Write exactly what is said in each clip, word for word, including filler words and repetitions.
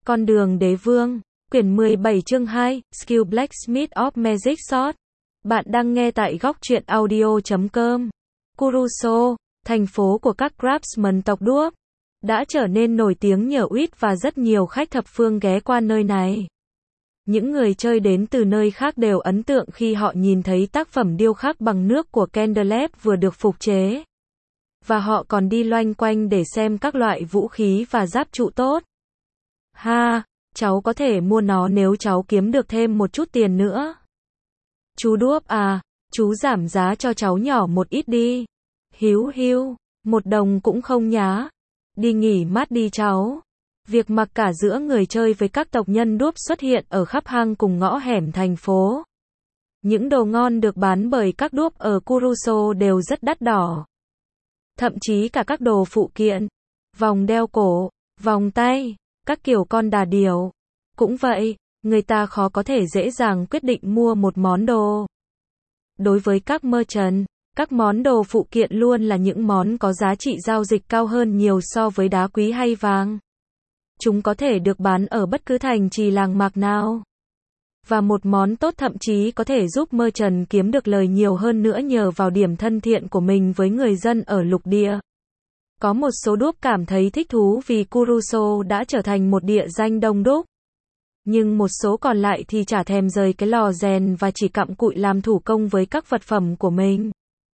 Con đường đế vương, quyển mười bảy chương hai, Skill Blacksmith of Magic Sword. Bạn đang nghe tại góc truyện audio chấm com. Kuruso, thành phố của các craftsman tộc đuốc, đã trở nên nổi tiếng nhờ Uýt và rất nhiều khách thập phương ghé qua nơi này. Những người chơi đến từ nơi khác đều ấn tượng khi họ nhìn thấy tác phẩm điêu khắc bằng nước của Candlelab vừa được phục chế. Và họ còn đi loanh quanh để xem các loại vũ khí và giáp trụ tốt. Ha, cháu có thể mua nó nếu cháu kiếm được thêm một chút tiền nữa. Chú đuốc à, chú giảm giá cho cháu nhỏ một ít đi. Hiếu hiu, một đồng cũng không nhá. Đi nghỉ mát đi cháu. Việc mặc cả giữa người chơi với các tộc nhân đuốc xuất hiện ở khắp hang cùng ngõ hẻm thành phố. Những đồ ngon được bán bởi các đuốc ở Kuruso đều rất đắt đỏ. Thậm chí cả các đồ phụ kiện, vòng đeo cổ, vòng tay, các kiểu con đà điểu. Cũng vậy, người ta khó có thể dễ dàng quyết định mua một món đồ. Đối với các merchant, các món đồ phụ kiện luôn là những món có giá trị giao dịch cao hơn nhiều so với đá quý hay vàng. Chúng có thể được bán ở bất cứ thành trì làng mạc nào. Và một món tốt thậm chí có thể giúp merchant kiếm được lời nhiều hơn nữa nhờ vào điểm thân thiện của mình với người dân ở lục địa. Có một số đuốc cảm thấy thích thú vì Kuruso đã trở thành một địa danh đông đúc. Nhưng một số còn lại thì chả thèm rời cái lò rèn và chỉ cặm cụi làm thủ công với các vật phẩm của mình.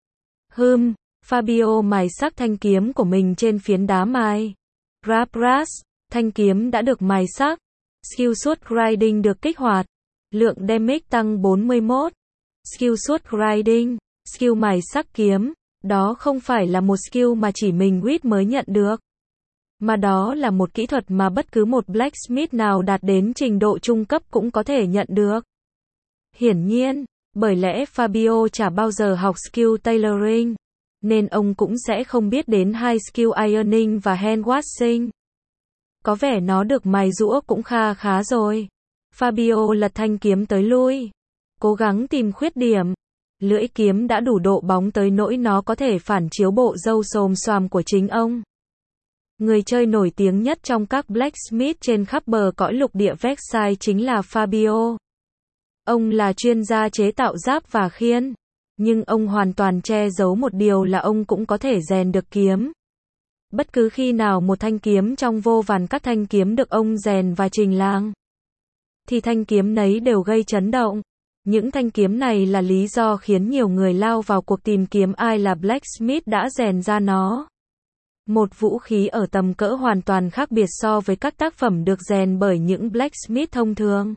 Hừm, Fabio mài sắc thanh kiếm của mình trên phiến đá mài. Rapras, thanh kiếm đã được mài sắc. Skill Sword Grinding được kích hoạt. Lượng damage tăng bốn mươi mốt. Skill Sword Grinding, skill mài sắc kiếm. Đó không phải là một skill mà chỉ mình Uýt mới nhận được. Mà đó là một kỹ thuật mà bất cứ một blacksmith nào đạt đến trình độ trung cấp cũng có thể nhận được. Hiển nhiên, bởi lẽ Fabio chả bao giờ học skill tailoring, nên ông cũng sẽ không biết đến hai skill ironing và hand washing. Có vẻ nó được mài rũa cũng kha khá rồi. Fabio lật thanh kiếm tới lui, cố gắng tìm khuyết điểm. Lưỡi kiếm đã đủ độ bóng tới nỗi nó có thể phản chiếu bộ râu xồm xoàm của chính ông. Người chơi nổi tiếng nhất trong các blacksmith trên khắp bờ cõi lục địa Vexai chính là Fabio. Ông là chuyên gia chế tạo giáp và khiên, nhưng ông hoàn toàn che giấu một điều là ông cũng có thể rèn được kiếm. Bất cứ khi nào một thanh kiếm trong vô vàn các thanh kiếm được ông rèn và trình làng, thì thanh kiếm nấy đều gây chấn động. Những thanh kiếm này là lý do khiến nhiều người lao vào cuộc tìm kiếm ai là blacksmith đã rèn ra nó. Một vũ khí ở tầm cỡ hoàn toàn khác biệt so với các tác phẩm được rèn bởi những blacksmith thông thường.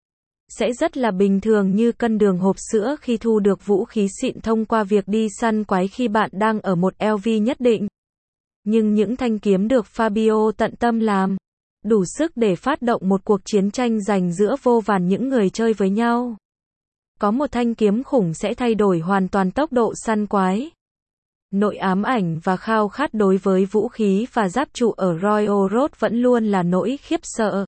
Sẽ rất là bình thường như cân đường hộp sữa khi thu được vũ khí xịn thông qua việc đi săn quái khi bạn đang ở một lv nhất định. Nhưng những thanh kiếm được Fabio tận tâm làm, đủ sức để phát động một cuộc chiến tranh giành giữa vô vàn những người chơi với nhau. Có một thanh kiếm khủng sẽ thay đổi hoàn toàn tốc độ săn quái. Nội ám ảnh và khao khát đối với vũ khí và giáp trụ ở Royal Road vẫn luôn là nỗi khiếp sợ.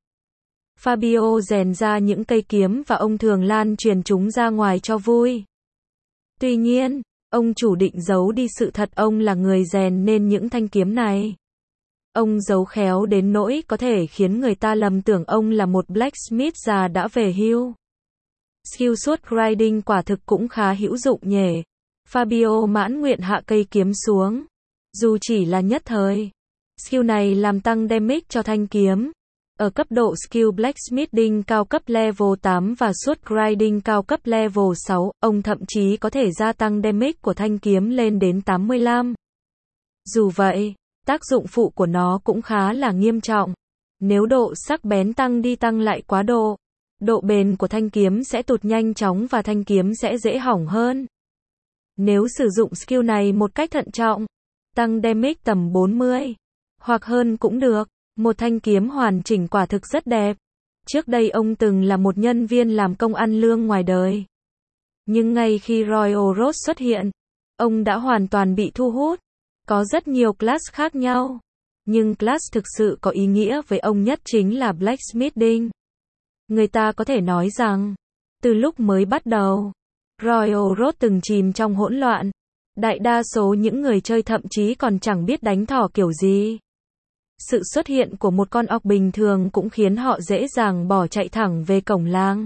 Fabio rèn ra những cây kiếm và ông thường lan truyền chúng ra ngoài cho vui. Tuy nhiên, ông chủ định giấu đi sự thật ông là người rèn nên những thanh kiếm này. Ông giấu khéo đến nỗi có thể khiến người ta lầm tưởng ông là một blacksmith già đã về hưu. Skill Sword Grinding quả thực cũng khá hữu dụng nhỉ. Fabio mãn nguyện hạ cây kiếm xuống. Dù chỉ là nhất thời. Skill này làm tăng damage cho thanh kiếm. Ở cấp độ Skill Blacksmithing cao cấp level tám và Sword Grinding cao cấp level sáu, ông thậm chí có thể gia tăng damage của thanh kiếm lên đến tám mươi lăm. Dù vậy, tác dụng phụ của nó cũng khá là nghiêm trọng. Nếu độ sắc bén tăng đi tăng lại quá độ, độ bền của thanh kiếm sẽ tụt nhanh chóng và thanh kiếm sẽ dễ hỏng hơn. Nếu sử dụng skill này một cách thận trọng, tăng damage tầm bốn mươi hoặc hơn cũng được. Một thanh kiếm hoàn chỉnh quả thực rất đẹp. Trước đây ông từng là một nhân viên làm công ăn lương ngoài đời. Nhưng ngay khi Royal Road xuất hiện, ông đã hoàn toàn bị thu hút. Có rất nhiều class khác nhau, nhưng class thực sự có ý nghĩa với ông nhất chính là Blacksmithing. Người ta có thể nói rằng, từ lúc mới bắt đầu, Royal Road từng chìm trong hỗn loạn. Đại đa số những người chơi thậm chí còn chẳng biết đánh thỏ kiểu gì. Sự xuất hiện của một con ọc bình thường cũng khiến họ dễ dàng bỏ chạy thẳng về cổng làng.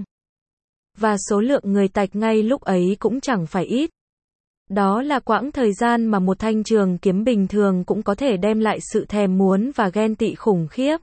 Và số lượng người tạch ngay lúc ấy cũng chẳng phải ít. Đó là quãng thời gian mà một thanh trường kiếm bình thường cũng có thể đem lại sự thèm muốn và ghen tị khủng khiếp.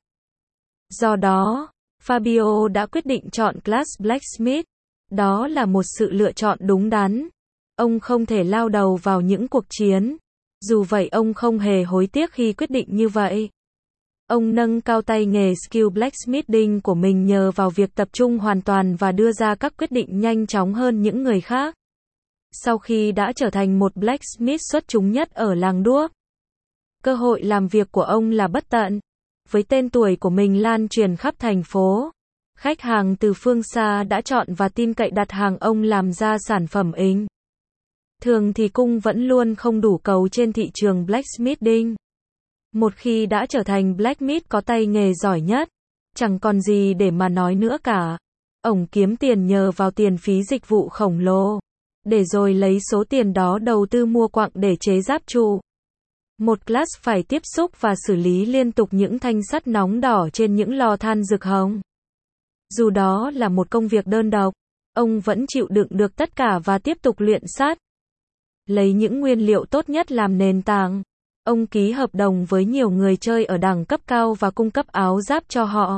Do đó, Fabio đã quyết định chọn Class Blacksmith. Đó là một sự lựa chọn đúng đắn. Ông không thể lao đầu vào những cuộc chiến. Dù vậy ông không hề hối tiếc khi quyết định như vậy. Ông nâng cao tay nghề skill blacksmithing của mình nhờ vào việc tập trung hoàn toàn và đưa ra các quyết định nhanh chóng hơn những người khác. Sau khi đã trở thành một blacksmith xuất chúng nhất ở làng đuốc, cơ hội làm việc của ông là bất tận. Với tên tuổi của mình lan truyền khắp thành phố, khách hàng từ phương xa đã chọn và tin cậy đặt hàng ông làm ra sản phẩm inh. Thường thì cung vẫn luôn không đủ cầu trên thị trường blacksmithing. Một khi đã trở thành blacksmith có tay nghề giỏi nhất, chẳng còn gì để mà nói nữa cả. Ông kiếm tiền nhờ vào tiền phí dịch vụ khổng lồ, để rồi lấy số tiền đó đầu tư mua quặng để chế giáp trụ. Một class phải tiếp xúc và xử lý liên tục những thanh sắt nóng đỏ trên những lò than rực hồng. Dù đó là một công việc đơn độc, ông vẫn chịu đựng được tất cả và tiếp tục luyện sắt. Lấy những nguyên liệu tốt nhất làm nền tảng, ông ký hợp đồng với nhiều người chơi ở đẳng cấp cao và cung cấp áo giáp cho họ.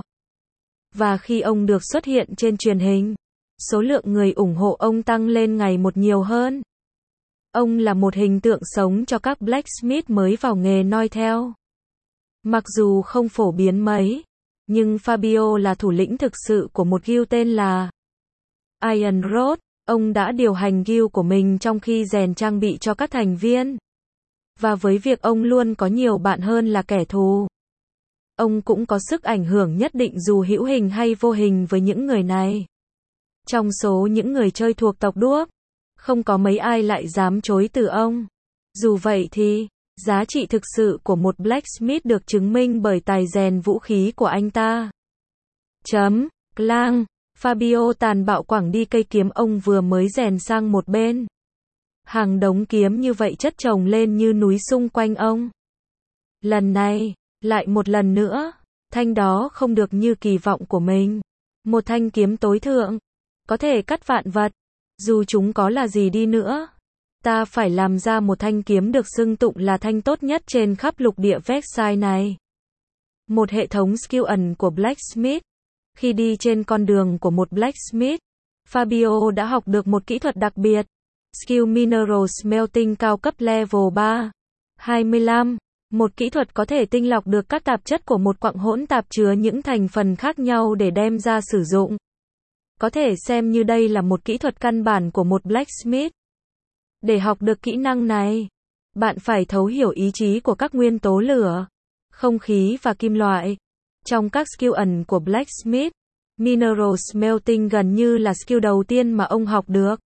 Và khi ông được xuất hiện trên truyền hình, số lượng người ủng hộ ông tăng lên ngày một nhiều hơn. Ông là một hình tượng sống cho các blacksmith mới vào nghề noi theo. Mặc dù không phổ biến mấy, nhưng Fabio là thủ lĩnh thực sự của một guild tên là Iron Rod. Ông đã điều hành guild của mình trong khi rèn trang bị cho các thành viên. Và với việc ông luôn có nhiều bạn hơn là kẻ thù, ông cũng có sức ảnh hưởng nhất định dù hữu hình hay vô hình với những người này. Trong số những người chơi thuộc tộc đuốc, không có mấy ai lại dám chối từ ông. Dù vậy thì, giá trị thực sự của một blacksmith được chứng minh bởi tài rèn vũ khí của anh ta. Chấm, clang, Fabio tàn bạo quẳng đi cây kiếm ông vừa mới rèn sang một bên. Hàng đống kiếm như vậy chất chồng lên như núi xung quanh ông. Lần này, lại một lần nữa, thanh đó không được như kỳ vọng của mình. Một thanh kiếm tối thượng, có thể cắt vạn vật. Dù chúng có là gì đi nữa, ta phải làm ra một thanh kiếm được xưng tụng là thanh tốt nhất trên khắp lục địa Vexai này. Một hệ thống skill ẩn của blacksmith. Khi đi trên con đường của một blacksmith, Fabio đã học được một kỹ thuật đặc biệt. Skill Mineral Smelting cao cấp level ba. hai mươi lăm. Một kỹ thuật có thể tinh lọc được các tạp chất của một quặng hỗn tạp chứa những thành phần khác nhau để đem ra sử dụng. Có thể xem như đây là một kỹ thuật căn bản của một blacksmith. Để học được kỹ năng này, bạn phải thấu hiểu ý chí của các nguyên tố lửa, không khí và kim loại. Trong các skill ẩn của blacksmith, Mineral Smelting gần như là skill đầu tiên mà ông học được.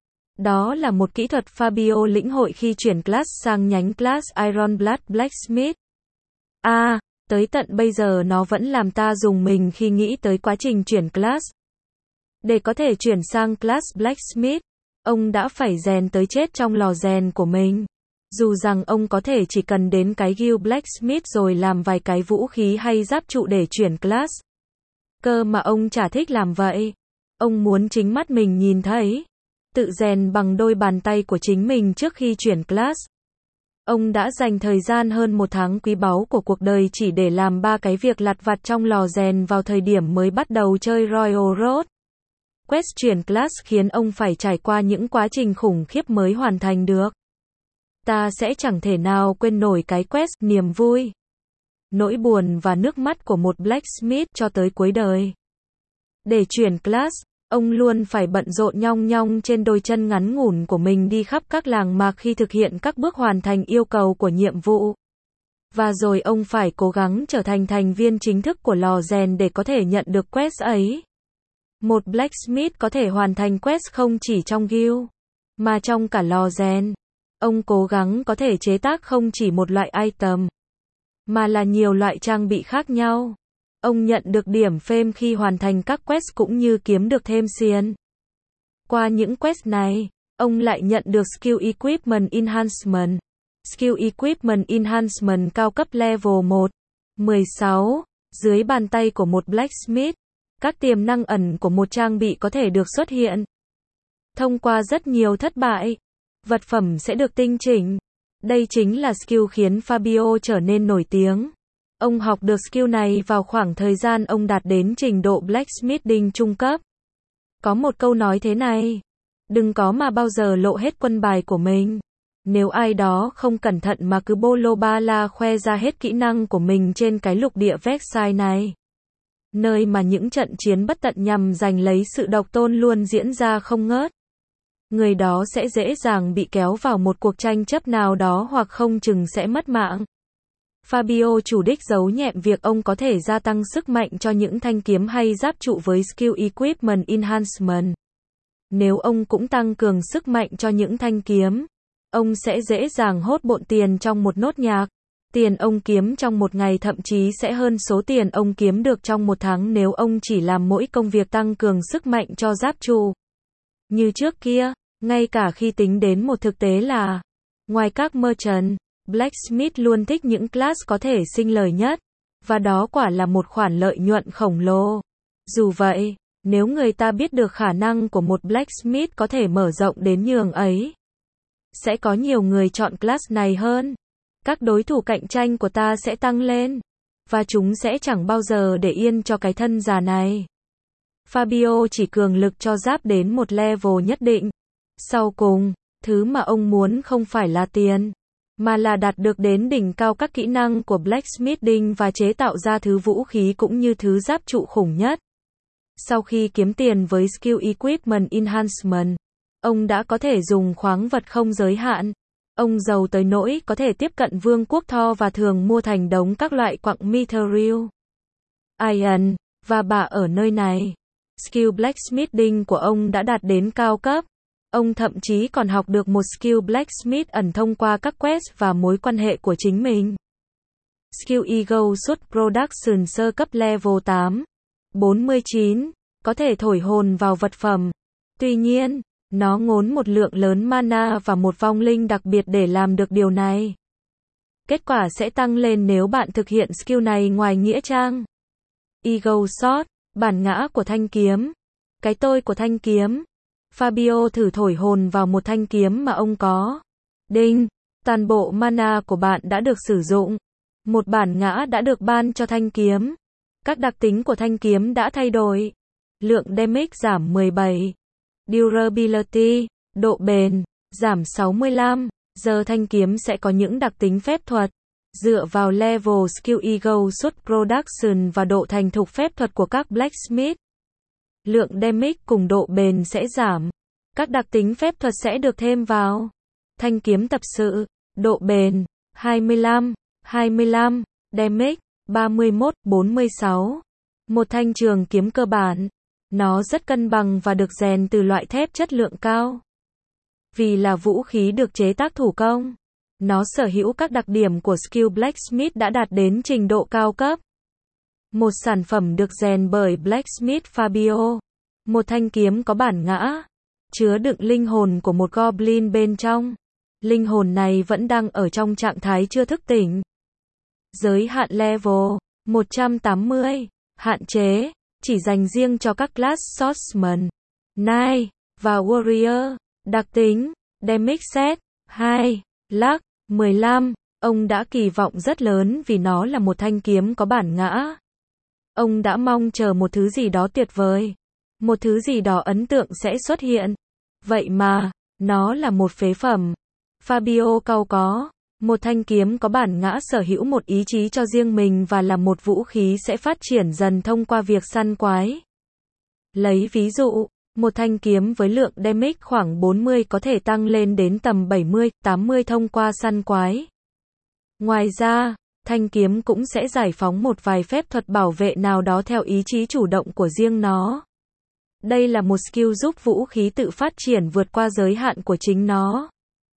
Đó là một kỹ thuật Fabio lĩnh hội khi chuyển class sang nhánh class Iron Blood Blacksmith. À, tới tận bây giờ nó vẫn làm ta rùng mình khi nghĩ tới quá trình chuyển class. Để có thể chuyển sang class Blacksmith, ông đã phải rèn tới chết trong lò rèn của mình. Dù rằng ông có thể chỉ cần đến cái guild Blacksmith rồi làm vài cái vũ khí hay giáp trụ để chuyển class. Cơ mà ông chả thích làm vậy. Ông muốn chính mắt mình nhìn thấy. Tự rèn bằng đôi bàn tay của chính mình trước khi chuyển class. Ông đã dành thời gian hơn một tháng quý báu của cuộc đời chỉ để làm ba cái việc lặt vặt trong lò rèn vào thời điểm mới bắt đầu chơi Royal Road. Quest chuyển class khiến ông phải trải qua những quá trình khủng khiếp mới hoàn thành được. Ta sẽ chẳng thể nào quên nổi cái quest, niềm vui, nỗi buồn và nước mắt của một blacksmith cho tới cuối đời. Để chuyển class, ông luôn phải bận rộn nhong nhong trên đôi chân ngắn ngủn của mình đi khắp các làng mạc khi thực hiện các bước hoàn thành yêu cầu của nhiệm vụ. Và rồi ông phải cố gắng trở thành thành viên chính thức của lò rèn để có thể nhận được quest ấy. Một blacksmith có thể hoàn thành quest không chỉ trong guild, mà trong cả lò rèn. Ông cố gắng có thể chế tác không chỉ một loại item, mà là nhiều loại trang bị khác nhau. Ông nhận được điểm fame khi hoàn thành các quest cũng như kiếm được thêm xiên. Qua những quest này, ông lại nhận được Skill Equipment Enhancement. Skill Equipment Enhancement cao cấp level một. mười sáu. Dưới bàn tay của một blacksmith, các tiềm năng ẩn của một trang bị có thể được xuất hiện. Thông qua rất nhiều thất bại, vật phẩm sẽ được tinh chỉnh. Đây chính là skill khiến Fabio trở nên nổi tiếng. Ông học được skill này vào khoảng thời gian ông đạt đến trình độ blacksmithing trung cấp. Có một câu nói thế này: đừng có mà bao giờ lộ hết quân bài của mình. Nếu ai đó không cẩn thận mà cứ bô lô ba la khoe ra hết kỹ năng của mình trên cái lục địa Vexai này, nơi mà những trận chiến bất tận nhằm giành lấy sự độc tôn luôn diễn ra không ngớt, người đó sẽ dễ dàng bị kéo vào một cuộc tranh chấp nào đó hoặc không chừng sẽ mất mạng. Fabio chủ đích giấu nhẹm việc ông có thể gia tăng sức mạnh cho những thanh kiếm hay giáp trụ với Skill Equipment Enhancement. Nếu ông cũng tăng cường sức mạnh cho những thanh kiếm, ông sẽ dễ dàng hốt bộn tiền trong một nốt nhạc. Tiền ông kiếm trong một ngày thậm chí sẽ hơn số tiền ông kiếm được trong một tháng nếu ông chỉ làm mỗi công việc tăng cường sức mạnh cho giáp trụ. Như trước kia, ngay cả khi tính đến một thực tế là, ngoài các merchant, blacksmith luôn thích những class có thể sinh lời nhất, và đó quả là một khoản lợi nhuận khổng lồ. Dù vậy, nếu người ta biết được khả năng của một blacksmith có thể mở rộng đến nhường ấy, sẽ có nhiều người chọn class này hơn. Các đối thủ cạnh tranh của ta sẽ tăng lên, và chúng sẽ chẳng bao giờ để yên cho cái thân già này. Fabio chỉ cường lực cho giáp đến một level nhất định. Sau cùng, thứ mà ông muốn không phải là tiền, mà là đạt được đến đỉnh cao các kỹ năng của blacksmithing và chế tạo ra thứ vũ khí cũng như thứ giáp trụ khủng nhất. Sau khi kiếm tiền với Skill Equipment Enhancement, ông đã có thể dùng khoáng vật không giới hạn. Ông giàu tới nỗi có thể tiếp cận vương quốc Thor và thường mua thành đống các loại quặng Mithril, Iron, và bạc ở nơi này. Skill blacksmithing của ông đã đạt đến cao cấp. Ông thậm chí còn học được một skill blacksmith ẩn thông qua các quest và mối quan hệ của chính mình. Skill Ego Suit Production sơ cấp level tám. bốn mươi chín. Có thể thổi hồn vào vật phẩm. Tuy nhiên, nó ngốn một lượng lớn mana và một vong linh đặc biệt để làm được điều này. Kết quả sẽ tăng lên nếu bạn thực hiện skill này ngoài nghĩa trang. Ego Sword, bản ngã của thanh kiếm. Cái tôi của thanh kiếm. Fabio thử thổi hồn vào một thanh kiếm mà ông có. Đinh, toàn bộ mana của bạn đã được sử dụng. Một bản ngã đã được ban cho thanh kiếm. Các đặc tính của thanh kiếm đã thay đổi. Lượng damage giảm mười bảy. Durability, độ bền, giảm sáu mươi lăm. Giờ thanh kiếm sẽ có những đặc tính phép thuật. Dựa vào level skill Ego Suit Production và độ thành thục phép thuật của các blacksmith, lượng damage cùng độ bền sẽ giảm. Các đặc tính phép thuật sẽ được thêm vào. Thanh kiếm tập sự, độ bền, hai mươi lăm, hai mươi lăm, damage, ba mươi mốt, bốn mươi sáu. Một thanh trường kiếm cơ bản. Nó rất cân bằng và được rèn từ loại thép chất lượng cao. Vì là vũ khí được chế tác thủ công, nó sở hữu các đặc điểm của skill blacksmith đã đạt đến trình độ cao cấp. Một sản phẩm được rèn bởi blacksmith Fabio. Một thanh kiếm có bản ngã, chứa đựng linh hồn của một goblin bên trong. Linh hồn này vẫn đang ở trong trạng thái chưa thức tỉnh. Giới hạn level một trăm tám mươi. Hạn chế chỉ dành riêng cho các class Swordsman, Knight và Warrior. Đặc tính Damage set hai. Luck mười lăm. Ông đã kỳ vọng rất lớn vì nó là một thanh kiếm có bản ngã. Ông đã mong chờ một thứ gì đó tuyệt vời. Một thứ gì đó ấn tượng sẽ xuất hiện. Vậy mà, nó là một phế phẩm. Fabio cau có. Một thanh kiếm có bản ngã sở hữu một ý chí cho riêng mình và là một vũ khí sẽ phát triển dần thông qua việc săn quái. Lấy ví dụ, một thanh kiếm với lượng damage khoảng bốn mươi có thể tăng lên đến tầm bảy mươi, tám mươi thông qua săn quái. Ngoài ra, thanh kiếm cũng sẽ giải phóng một vài phép thuật bảo vệ nào đó theo ý chí chủ động của riêng nó. Đây là một skill giúp vũ khí tự phát triển vượt qua giới hạn của chính nó.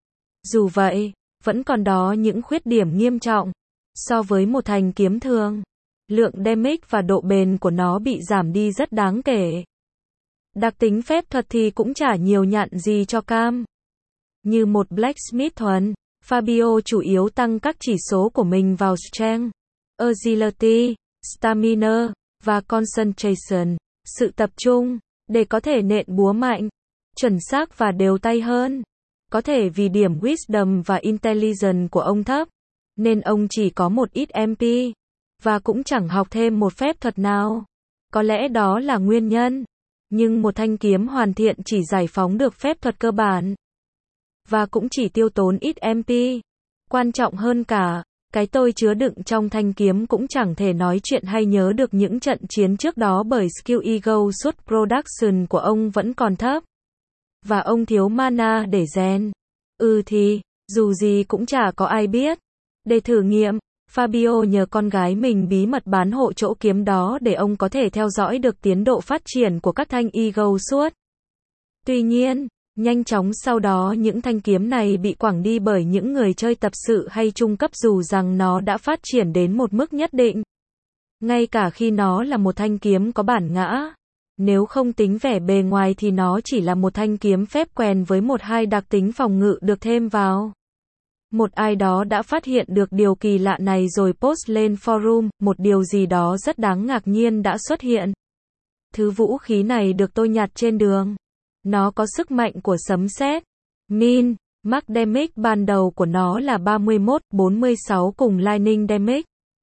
Dù vậy, vẫn còn đó những khuyết điểm nghiêm trọng. So với một thanh kiếm thường, lượng damage và độ bền của nó bị giảm đi rất đáng kể. Đặc tính phép thuật thì cũng chả nhiều nhặn gì cho cam. Như một blacksmith thuần, Fabio chủ yếu tăng các chỉ số của mình vào strength, agility, stamina, và concentration, sự tập trung, để có thể nện búa mạnh, chuẩn xác và đều tay hơn. Có thể vì điểm wisdom và intelligence của ông thấp, nên ông chỉ có một ít em pê, và cũng chẳng học thêm một phép thuật nào. Có lẽ đó là nguyên nhân. Nhưng một thanh kiếm hoàn thiện chỉ giải phóng được phép thuật cơ bản, và cũng chỉ tiêu tốn ít em pê. Quan trọng hơn cả, cái tôi chứa đựng trong thanh kiếm cũng chẳng thể nói chuyện hay nhớ được những trận chiến trước đó bởi skill ego suốt production của ông vẫn còn thấp. Và ông thiếu mana để rèn. Ừ thì, dù gì cũng chả có ai biết. Để thử nghiệm, Fabio nhờ con gái mình bí mật bán hộ chỗ kiếm đó để ông có thể theo dõi được tiến độ phát triển của các thanh ego suốt. Tuy nhiên, nhanh chóng sau đó những thanh kiếm này bị quẳng đi bởi những người chơi tập sự hay trung cấp dù rằng nó đã phát triển đến một mức nhất định. Ngay cả khi nó là một thanh kiếm có bản ngã. Nếu không tính vẻ bề ngoài thì nó chỉ là một thanh kiếm phép quèn với một hai đặc tính phòng ngự được thêm vào. Một ai đó đã phát hiện được điều kỳ lạ này rồi post lên forum, một điều gì đó rất đáng ngạc nhiên đã xuất hiện. Thứ vũ khí này được tôi nhặt trên đường. Nó có sức mạnh của sấm sét. Min, max damage ban đầu của nó là ba mươi mốt bốn mươi sáu cùng lightning damage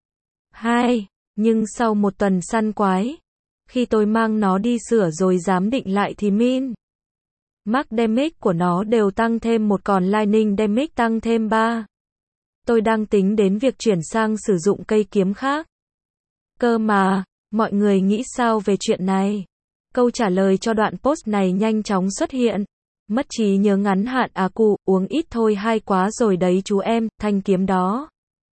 hai, nhưng sau một tuần săn quái, khi tôi mang nó đi sửa rồi giám định lại thì min, max damage của nó đều tăng thêm một còn lightning damage tăng thêm ba. Tôi đang tính đến việc chuyển sang sử dụng cây kiếm khác. Cơ mà, mọi người nghĩ sao về chuyện này? Câu trả lời cho đoạn post này nhanh chóng xuất hiện. Mất trí nhớ ngắn hạn à cụ, uống ít thôi hay quá rồi đấy chú em, thanh kiếm đó.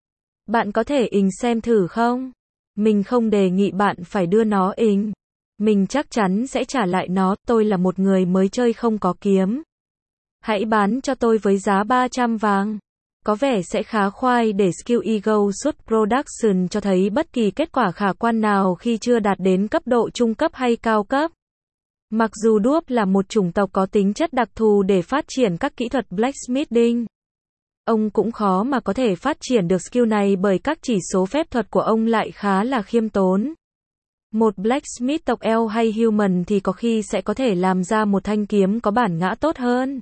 Bạn có thể ình xem thử không? Mình không đề nghị bạn phải đưa nó ình. Mình chắc chắn sẽ trả lại nó, tôi là một người mới chơi không có kiếm. Hãy bán cho tôi với giá ba trăm vàng. Có vẻ sẽ khá khoai để skill ego suốt production cho thấy bất kỳ kết quả khả quan nào khi chưa đạt đến cấp độ trung cấp hay cao cấp. Mặc dù đuốc là một chủng tộc có tính chất đặc thù để phát triển các kỹ thuật blacksmithing, ông cũng khó mà có thể phát triển được skill này bởi các chỉ số phép thuật của ông lại khá là khiêm tốn. Một blacksmith tộc elf hay human thì có khi sẽ có thể làm ra một thanh kiếm có bản ngã tốt hơn.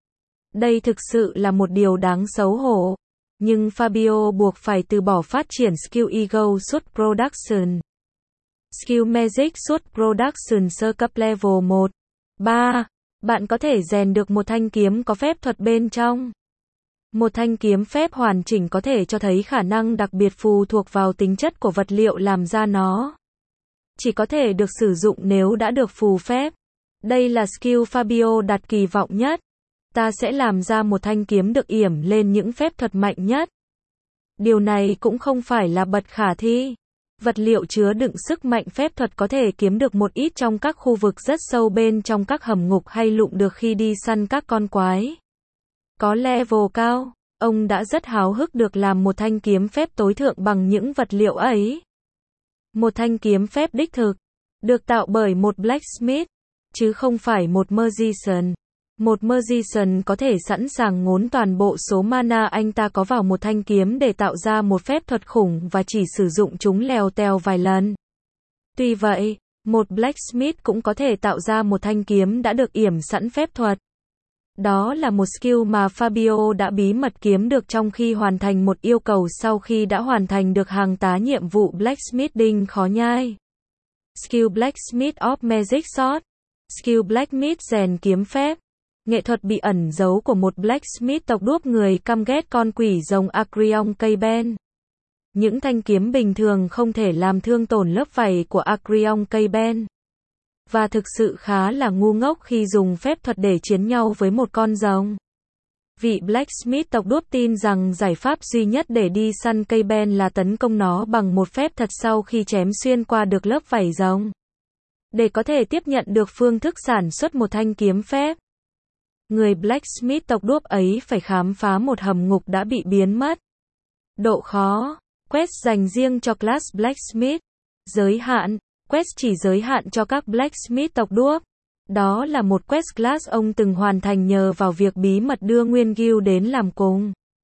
Đây thực sự là một điều đáng xấu hổ. Nhưng Fabio buộc phải từ bỏ phát triển skill ego suốt production. Skill magic suốt production sơ cấp level một. ba. Bạn có thể rèn được một thanh kiếm có phép thuật bên trong. Một thanh kiếm phép hoàn chỉnh có thể cho thấy khả năng đặc biệt phụ thuộc vào tính chất của vật liệu làm ra nó. Chỉ có thể được sử dụng nếu đã được phù phép. Đây là skill Fabio đặt kỳ vọng nhất. Ta sẽ làm ra một thanh kiếm được yểm lên những phép thuật mạnh nhất. Điều này cũng không phải là bất khả thi. Vật liệu chứa đựng sức mạnh phép thuật có thể kiếm được một ít trong các khu vực rất sâu bên trong các hầm ngục hay lụng được khi đi săn các con quái. Có level cao, ông đã rất háo hức được làm một thanh kiếm phép tối thượng bằng những vật liệu ấy. Một thanh kiếm phép đích thực, được tạo bởi một blacksmith, chứ không phải một magician. Một magician có thể sẵn sàng ngốn toàn bộ số mana anh ta có vào một thanh kiếm để tạo ra một phép thuật khủng và chỉ sử dụng chúng lèo tèo vài lần. Tuy vậy, một blacksmith cũng có thể tạo ra một thanh kiếm đã được yểm sẵn phép thuật. Đó là một skill mà Fabio đã bí mật kiếm được trong khi hoàn thành một yêu cầu sau khi đã hoàn thành được hàng tá nhiệm vụ blacksmithing khó nhai. Skill Blacksmith of Magic Sword. Skill Blacksmith rèn kiếm phép. Nghệ thuật bị ẩn giấu của một blacksmith tộc đuốc người căm ghét con quỷ rồng Acreon cây ben. Những thanh kiếm bình thường không thể làm thương tổn lớp vảy của Acreon cây ben. Và thực sự khá là ngu ngốc khi dùng phép thuật để chiến nhau với một con rồng. Vị blacksmith tộc đuốc tin rằng giải pháp duy nhất để đi săn cây ben là tấn công nó bằng một phép thuật sau khi chém xuyên qua được lớp vảy rồng. Để có thể tiếp nhận được phương thức sản xuất một thanh kiếm phép, người blacksmith tộc đuốc ấy phải khám phá một hầm ngục đã bị biến mất. Độ khó. Quest dành riêng cho class blacksmith. Giới hạn. Quest chỉ giới hạn cho các blacksmith tộc đuốc. Đó là một quest class ông từng hoàn thành nhờ vào việc bí mật đưa Nguyên Gil đến làm cùng.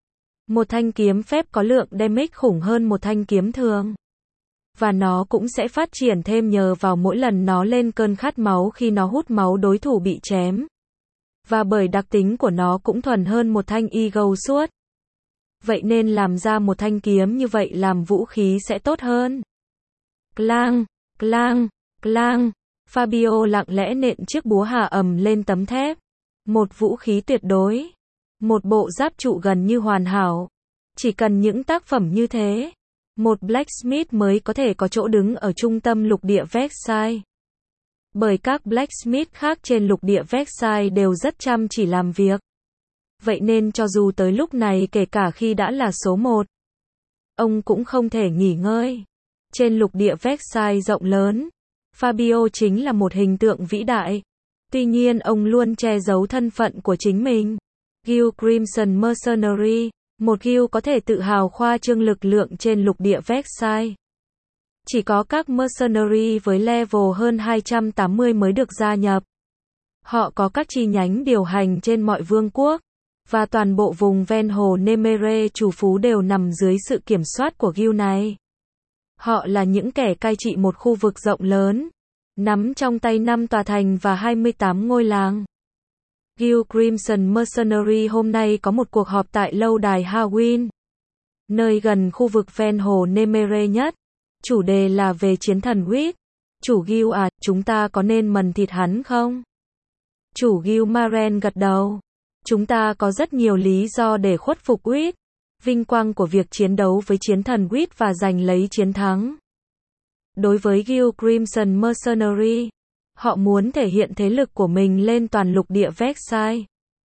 Một thanh kiếm phép có lượng damage khủng hơn một thanh kiếm thường. Và nó cũng sẽ phát triển thêm nhờ vào mỗi lần nó lên cơn khát máu khi nó hút máu đối thủ bị chém. Và bởi đặc tính của nó cũng thuần hơn một thanh Eagle Sword. Vậy nên làm ra một thanh kiếm như vậy làm vũ khí sẽ tốt hơn. Clang, clang, clang. Fabio lặng lẽ nện chiếc búa hà ầm lên tấm thép. Một vũ khí tuyệt đối. Một bộ giáp trụ gần như hoàn hảo. Chỉ cần những tác phẩm như thế, một blacksmith mới có thể có chỗ đứng ở trung tâm lục địa Versailles. Bởi các blacksmith khác trên lục địa Versailles đều rất chăm chỉ làm việc. Vậy nên cho dù tới lúc này kể cả khi đã là số một, ông cũng không thể nghỉ ngơi. Trên lục địa Versailles rộng lớn, Fabio chính là một hình tượng vĩ đại. Tuy nhiên ông luôn che giấu thân phận của chính mình. Guild Crimson Mercenary, một guild có thể tự hào khoa trương lực lượng trên lục địa Versailles. Chỉ có các mercenary với level hơn hai trăm tám mươi mới được gia nhập. Họ có các chi nhánh điều hành trên mọi vương quốc, và toàn bộ vùng ven hồ Nemere chủ phú đều nằm dưới sự kiểm soát của guild này. Họ là những kẻ cai trị một khu vực rộng lớn, nắm trong tay năm tòa thành và hai mươi tám ngôi làng. Guild Crimson Mercenary hôm nay có một cuộc họp tại lâu đài Hawin, nơi gần khu vực ven hồ Nemere nhất. Chủ đề là về chiến thần Wit. Chủ Guild à, chúng ta có nên mần thịt hắn không? Chủ Guild Maren gật đầu. Chúng ta có rất nhiều lý do để khuất phục Wit. Vinh quang của việc chiến đấu với chiến thần Wit và giành lấy chiến thắng. Đối với Guild Crimson Mercenary, họ muốn thể hiện thế lực của mình lên toàn lục địa Versailles.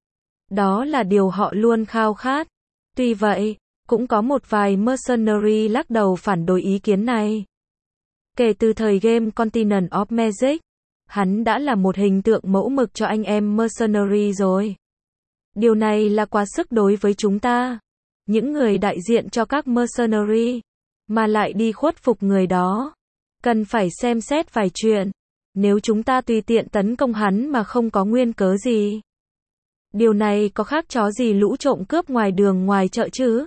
Đó là điều họ luôn khao khát. Tuy vậy, cũng có một vài mercenary lắc đầu phản đối ý kiến này. Kể từ thời game Continent of Magic, hắn đã là một hình tượng mẫu mực cho anh em mercenary rồi. Điều này là quá sức đối với chúng ta, những người đại diện cho các mercenary, mà lại đi khuất phục người đó. Cần phải xem xét vài chuyện. Nếu chúng ta tùy tiện tấn công hắn mà không có nguyên cớ gì, điều này có khác chó gì lũ trộm cướp ngoài đường ngoài chợ chứ?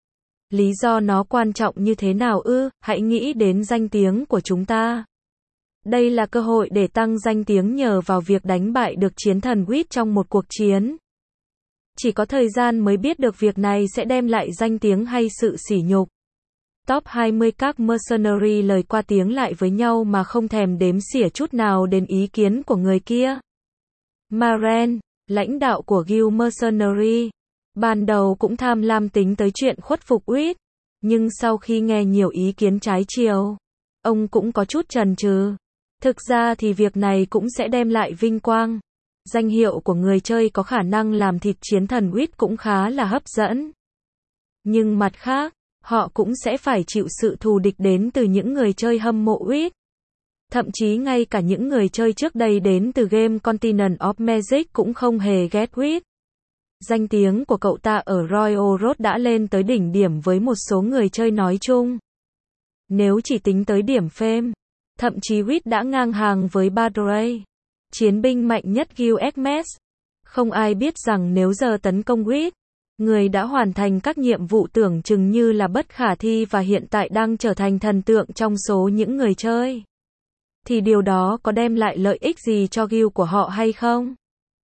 Lý do nó quan trọng như thế nào ư? Hãy nghĩ đến danh tiếng của chúng ta. Đây là cơ hội để tăng danh tiếng nhờ vào việc đánh bại được chiến thần Wit trong một cuộc chiến. Chỉ có thời gian mới biết được việc này sẽ đem lại danh tiếng hay sự sỉ nhục. Top hai mươi các mercenary lời qua tiếng lại với nhau mà không thèm đếm xỉa chút nào đến ý kiến của người kia. Maren, lãnh đạo của Guild Mercenary, ban đầu cũng tham lam tính tới chuyện khuất phục Wit, nhưng sau khi nghe nhiều ý kiến trái chiều, ông cũng có chút chần chừ. Thực ra thì việc này cũng sẽ đem lại vinh quang. Danh hiệu của người chơi có khả năng làm thịt chiến thần Wit cũng khá là hấp dẫn. Nhưng mặt khác, họ cũng sẽ phải chịu sự thù địch đến từ những người chơi hâm mộ Wit. Thậm chí ngay cả những người chơi trước đây đến từ game Continent of Magic cũng không hề ghét Wit. Danh tiếng của cậu ta ở Royal Road đã lên tới đỉnh điểm với một số người chơi nói chung. Nếu chỉ tính tới điểm fame, thậm chí Wit đã ngang hàng với Badray, chiến binh mạnh nhất Guild Hermes. Không ai biết rằng nếu giờ tấn công Wit, người đã hoàn thành các nhiệm vụ tưởng chừng như là bất khả thi và hiện tại đang trở thành thần tượng trong số những người chơi, thì điều đó có đem lại lợi ích gì cho guild của họ hay không?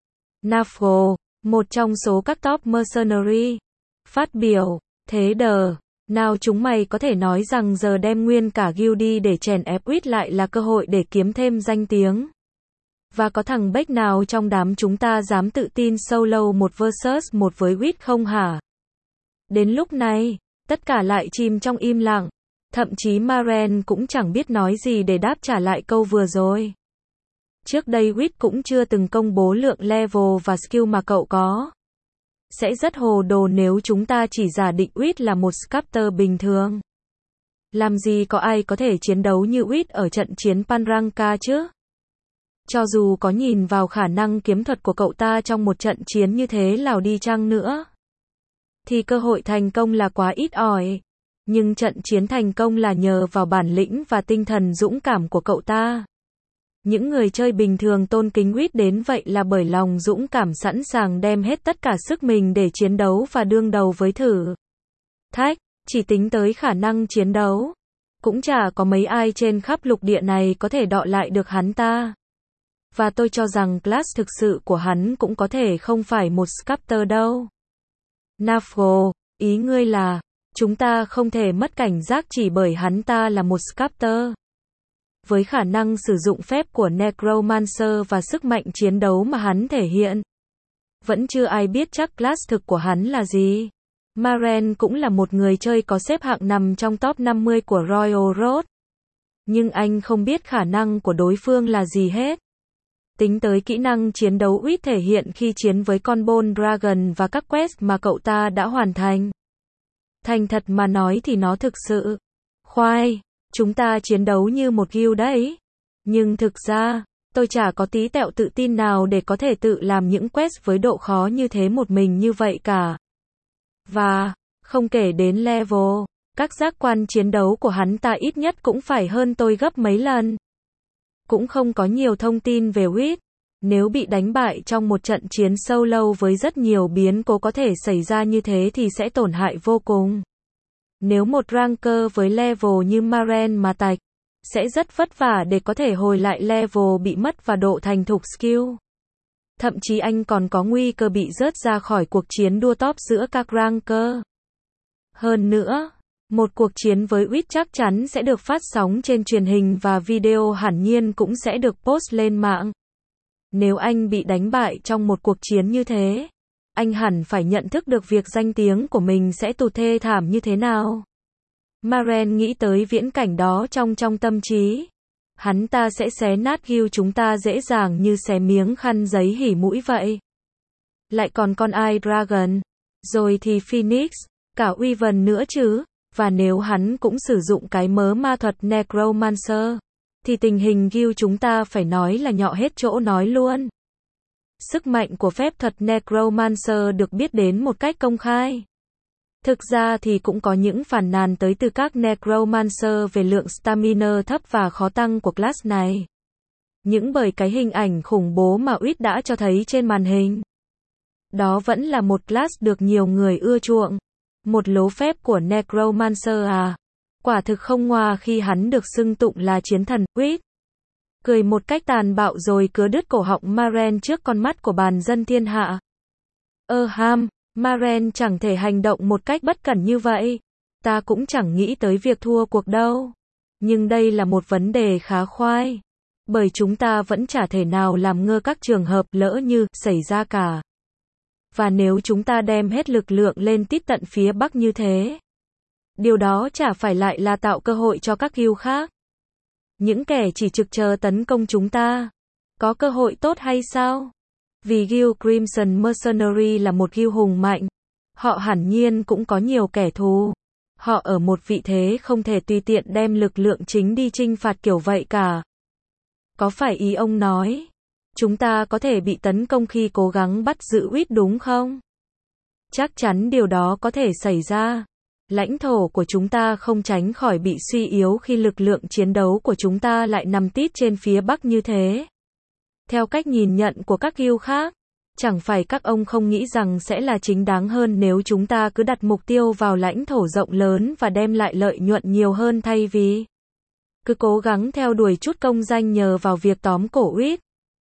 Nafgo, một trong số các top mercenary, phát biểu, thế đờ, nào chúng mày có thể nói rằng giờ đem nguyên cả guild đi để chèn ép Wit lại là cơ hội để kiếm thêm danh tiếng. Và có thằng Beck nào trong đám chúng ta dám tự tin solo một versus một với Wit không hả? Đến lúc này, tất cả lại chìm trong im lặng. Thậm chí Maren cũng chẳng biết nói gì để đáp trả lại câu vừa rồi. Trước đây Wit cũng chưa từng công bố lượng level và skill mà cậu có. Sẽ rất hồ đồ nếu chúng ta chỉ giả định Wit là một sculptor bình thường. Làm gì có ai có thể chiến đấu như Wit ở trận chiến Panranka chứ? Cho dù có nhìn vào khả năng kiếm thuật của cậu ta trong một trận chiến như thế nào đi chăng nữa, thì cơ hội thành công là quá ít ỏi. Nhưng trận chiến thành công là nhờ vào bản lĩnh và tinh thần dũng cảm của cậu ta. Những người chơi bình thường tôn kính Wit đến vậy là bởi lòng dũng cảm sẵn sàng đem hết tất cả sức mình để chiến đấu và đương đầu với thử. thách, chỉ tính tới khả năng chiến đấu. Cũng chả có mấy ai trên khắp lục địa này có thể đọ lại được hắn ta. Và tôi cho rằng class thực sự của hắn cũng có thể không phải một sculptor đâu. Nafgo, ý ngươi là, chúng ta không thể mất cảnh giác chỉ bởi hắn ta là một sculptor. Với khả năng sử dụng phép của Necromancer và sức mạnh chiến đấu mà hắn thể hiện, vẫn chưa ai biết chắc class thực của hắn là gì. Maren cũng là một người chơi có xếp hạng nằm trong top năm mươi của Royal Road. Nhưng anh không biết khả năng của đối phương là gì hết. Tính tới kỹ năng chiến đấu Uýt thể hiện khi chiến với con Bone Dragon và các quest mà cậu ta đã hoàn thành. Thành thật mà nói thì nó thực sự khoai, chúng ta chiến đấu như một guild đấy. Nhưng thực ra, tôi chả có tí tẹo tự tin nào để có thể tự làm những quest với độ khó như thế một mình như vậy cả. Và, không kể đến level, các giác quan chiến đấu của hắn ta ít nhất cũng phải hơn tôi gấp mấy lần. Cũng không có nhiều thông tin về Uýt. Nếu bị đánh bại trong một trận chiến solo với rất nhiều biến cố có thể xảy ra như thế thì sẽ tổn hại vô cùng. Nếu một ranker với level như Maren mà tạch, sẽ rất vất vả để có thể hồi lại level bị mất và độ thành thục skill. Thậm chí anh còn có nguy cơ bị rớt ra khỏi cuộc chiến đua top giữa các ranker. Hơn nữa, một cuộc chiến với Uýt chắc chắn sẽ được phát sóng trên truyền hình và video hẳn nhiên cũng sẽ được post lên mạng. Nếu anh bị đánh bại trong một cuộc chiến như thế, anh hẳn phải nhận thức được việc danh tiếng của mình sẽ tụt thê thảm như thế nào. Maren nghĩ tới viễn cảnh đó trong trong tâm trí. Hắn ta sẽ xé nát guild chúng ta dễ dàng như xé miếng khăn giấy hỉ mũi vậy. Lại còn con Eye Dragon, rồi thì Phoenix, cả Wyvern nữa chứ. Và nếu hắn cũng sử dụng cái mớ ma thuật Necromancer, thì tình hình guild chúng ta phải nói là nhọ hết chỗ nói luôn. Sức mạnh của phép thuật Necromancer được biết đến một cách công khai. Thực ra thì cũng có những phàn nàn tới từ các Necromancer về lượng stamina thấp và khó tăng của class này. Những bởi cái hình ảnh khủng bố mà Uýt đã cho thấy trên màn hình. Đó vẫn là một class được nhiều người ưa chuộng. Một lố phép của Necromancer à. Quả thực không ngoa khi hắn được xưng tụng là chiến thần. Uýt cười một cách tàn bạo rồi cứa đứt cổ họng Maren trước con mắt của bàn dân thiên hạ. Ơ ham, Maren chẳng thể hành động một cách bất cẩn như vậy. Ta cũng chẳng nghĩ tới việc thua cuộc đâu. Nhưng đây là một vấn đề khá khoai. Bởi chúng ta vẫn chả thể nào làm ngơ các trường hợp lỡ như xảy ra cả. Và nếu chúng ta đem hết lực lượng lên tít tận phía bắc như thế, điều đó chả phải lại là tạo cơ hội cho các guild khác. Những kẻ chỉ trực chờ tấn công chúng ta, có cơ hội tốt hay sao? Vì guild Crimson Mercenary là một guild hùng mạnh, họ hẳn nhiên cũng có nhiều kẻ thù. Họ ở một vị thế không thể tùy tiện đem lực lượng chính đi chinh phạt kiểu vậy cả. Có phải ý ông nói, chúng ta có thể bị tấn công khi cố gắng bắt giữ Uýt đúng không? Chắc chắn điều đó có thể xảy ra. Lãnh thổ của chúng ta không tránh khỏi bị suy yếu khi lực lượng chiến đấu của chúng ta lại nằm tít trên phía bắc như thế. Theo cách nhìn nhận của các guild khác, chẳng phải các ông không nghĩ rằng sẽ là chính đáng hơn nếu chúng ta cứ đặt mục tiêu vào lãnh thổ rộng lớn và đem lại lợi nhuận nhiều hơn thay vì cứ cố gắng theo đuổi chút công danh nhờ vào việc tóm cổ Uýt.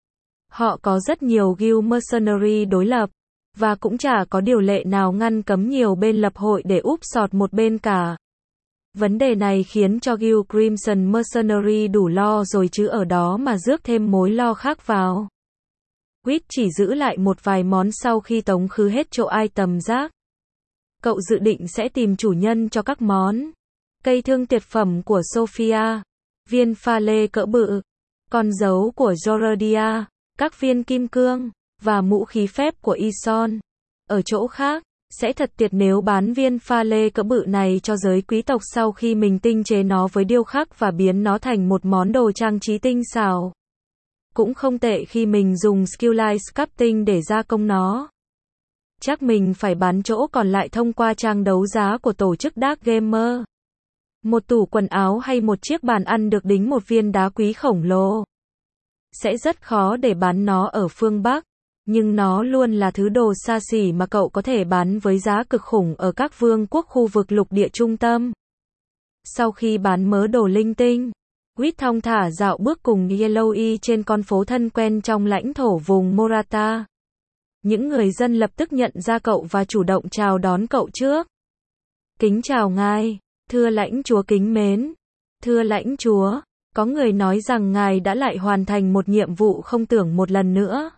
Họ có rất nhiều guild mercenary đối lập, và cũng chả có điều lệ nào ngăn cấm nhiều bên lập hội để úp sọt một bên cả. Vấn đề này khiến cho guild Crimson Mercenary đủ lo rồi chứ ở đó mà rước thêm mối lo khác vào. Uýt chỉ giữ lại một vài món sau khi tống khứ hết chỗ item rác. Cậu dự định sẽ tìm chủ nhân cho các món. Cây thương tuyệt phẩm của Sophia, viên pha lê cỡ bự, con dấu của Jordia, các viên kim cương, và mũ khí phép của Ison. Ở chỗ khác, sẽ thật tuyệt nếu bán viên pha lê cỡ bự này cho giới quý tộc sau khi mình tinh chế nó với điêu khắc và biến nó thành một món đồ trang trí tinh xảo. Cũng không tệ khi mình dùng Skillline Sculpting để gia công nó. Chắc mình phải bán chỗ còn lại thông qua trang đấu giá của tổ chức Dark Gamer. Một tủ quần áo hay một chiếc bàn ăn được đính một viên đá quý khổng lồ. Sẽ rất khó để bán nó ở phương Bắc. Nhưng nó luôn là thứ đồ xa xỉ mà cậu có thể bán với giá cực khủng ở các vương quốc khu vực lục địa trung tâm. Sau khi bán mớ đồ linh tinh, Quýt thong thả dạo bước cùng Yellowy trên con phố thân quen trong lãnh thổ vùng Morata. Những người dân lập tức nhận ra cậu và chủ động chào đón cậu trước. Kính chào ngài, thưa lãnh chúa kính mến. Thưa lãnh chúa, có người nói rằng ngài đã lại hoàn thành một nhiệm vụ không tưởng một lần nữa.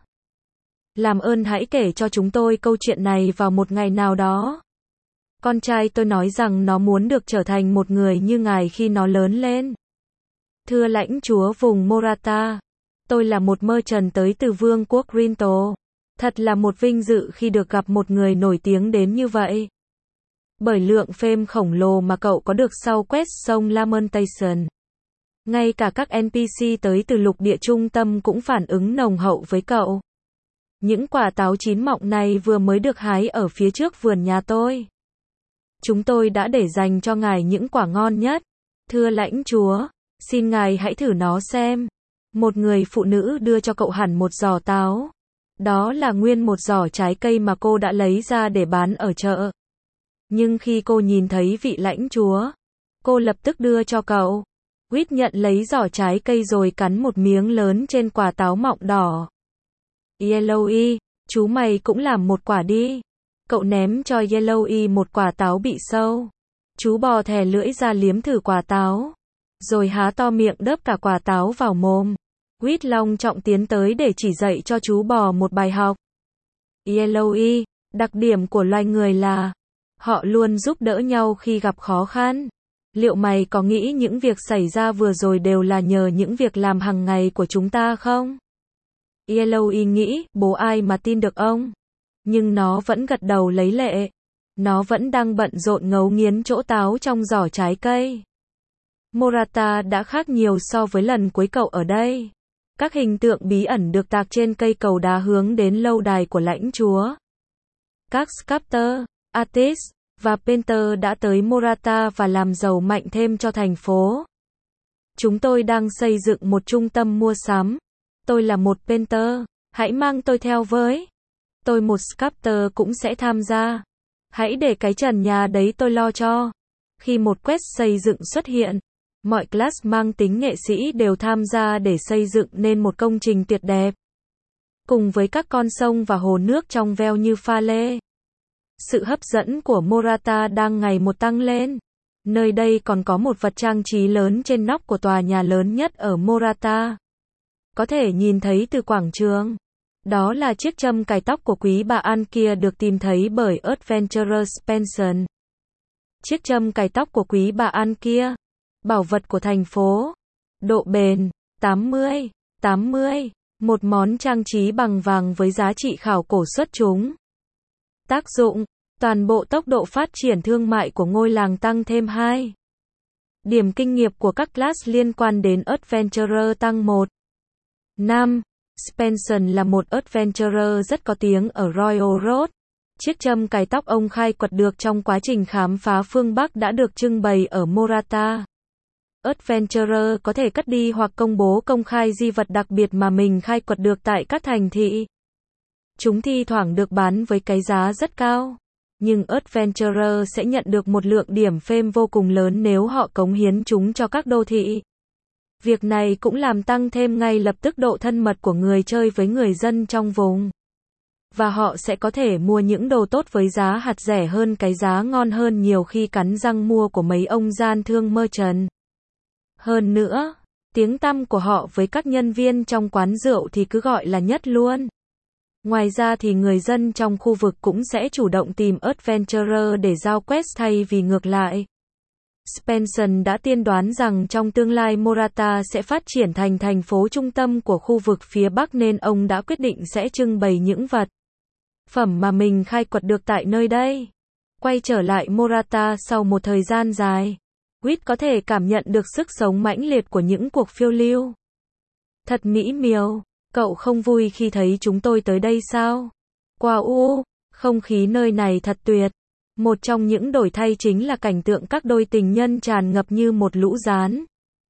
Làm ơn hãy kể cho chúng tôi câu chuyện này vào một ngày nào đó. Con trai tôi nói rằng nó muốn được trở thành một người như ngài khi nó lớn lên. Thưa lãnh chúa vùng Morata, tôi là một merchant tới từ vương quốc Rinto. Thật là một vinh dự khi được gặp một người nổi tiếng đến như vậy. Bởi lượng fame khổng lồ mà cậu có được sau quest sông Lamentation. Ngay cả các en pê xê tới từ lục địa trung tâm cũng phản ứng nồng hậu với cậu. Những quả táo chín mọng này vừa mới được hái ở phía trước vườn nhà tôi. Chúng tôi đã để dành cho ngài những quả ngon nhất. Thưa lãnh chúa, xin ngài hãy thử nó xem. Một người phụ nữ đưa cho cậu hẳn một giỏ táo. Đó là nguyên một giỏ trái cây mà cô đã lấy ra để bán ở chợ. Nhưng khi cô nhìn thấy vị lãnh chúa, cô lập tức đưa cho cậu. Quýt nhận lấy giỏ trái cây rồi cắn một miếng lớn trên quả táo mọng đỏ. Yellowy, chú mày cũng làm một quả đi. Cậu ném cho Yellowy một quả táo bị sâu. Chú bò thè lưỡi ra liếm thử quả táo. Rồi há to miệng đớp cả quả táo vào mồm. Quýt long trọng tiến tới để chỉ dạy cho chú bò một bài học. Yellowy, đặc điểm của loài người là họ luôn giúp đỡ nhau khi gặp khó khăn. Liệu mày có nghĩ những việc xảy ra vừa rồi đều là nhờ những việc làm hàng ngày của chúng ta không? Yellowy nghĩ, bố ai mà tin được ông? Nhưng nó vẫn gật đầu lấy lệ. Nó vẫn đang bận rộn ngấu nghiến chỗ táo trong giỏ trái cây. Morata đã khác nhiều so với lần cuối cậu ở đây. Các hình tượng bí ẩn được tạc trên cây cầu đá hướng đến lâu đài của lãnh chúa. Các sculptor, artist và painter đã tới Morata và làm giàu mạnh thêm cho thành phố. Chúng tôi đang xây dựng một trung tâm mua sắm. Tôi là một painter, hãy mang tôi theo với. Tôi một sculptor cũng sẽ tham gia. Hãy để cái trần nhà đấy tôi lo cho. Khi một quest xây dựng xuất hiện, mọi class mang tính nghệ sĩ đều tham gia để xây dựng nên một công trình tuyệt đẹp. Cùng với các con sông và hồ nước trong veo như pha lê. Sự hấp dẫn của Morata đang ngày một tăng lên. Nơi đây còn có một vật trang trí lớn trên nóc của tòa nhà lớn nhất ở Morata. Có thể nhìn thấy từ quảng trường. Đó là chiếc châm cài tóc của quý bà An kia được tìm thấy bởi Adventurous Pension. Chiếc châm cài tóc của quý bà An kia. Bảo vật của thành phố. Độ bền, tám mươi, tám mươi. Một món trang trí bằng vàng với giá trị khảo cổ xuất chúng. Tác dụng, toàn bộ tốc độ phát triển thương mại của ngôi làng tăng thêm hai. Điểm kinh nghiệm của các class liên quan đến Adventurer tăng một. năm. Spencer là một Adventurer rất có tiếng ở Royal Road. Chiếc châm cài tóc ông khai quật được trong quá trình khám phá phương Bắc đã được trưng bày ở Morata. Adventurer có thể cất đi hoặc công bố công khai di vật đặc biệt mà mình khai quật được tại các thành thị. Chúng thi thoảng được bán với cái giá rất cao. Nhưng Adventurer sẽ nhận được một lượng điểm fame vô cùng lớn nếu họ cống hiến chúng cho các đô thị. Việc này cũng làm tăng thêm ngay lập tức độ thân mật của người chơi với người dân trong vùng. Và họ sẽ có thể mua những đồ tốt với giá hạt rẻ hơn cái giá ngon hơn nhiều khi cắn răng mua của mấy ông gian thương merchant. Hơn nữa, tiếng tăm của họ với các nhân viên trong quán rượu thì cứ gọi là nhất luôn. Ngoài ra thì người dân trong khu vực cũng sẽ chủ động tìm Adventurer để giao quest thay vì ngược lại. Spencer đã tiên đoán rằng trong tương lai Morata sẽ phát triển thành thành phố trung tâm của khu vực phía Bắc nên ông đã quyết định sẽ trưng bày những vật phẩm mà mình khai quật được tại nơi đây. Quay trở lại Morata sau một thời gian dài, Quýt có thể cảm nhận được sức sống mãnh liệt của những cuộc phiêu lưu. Thật mỹ miều, cậu không vui khi thấy chúng tôi tới đây sao? Wow, không khí nơi này thật tuyệt. Một trong những đổi thay chính là cảnh tượng các đôi tình nhân tràn ngập như một lũ gián.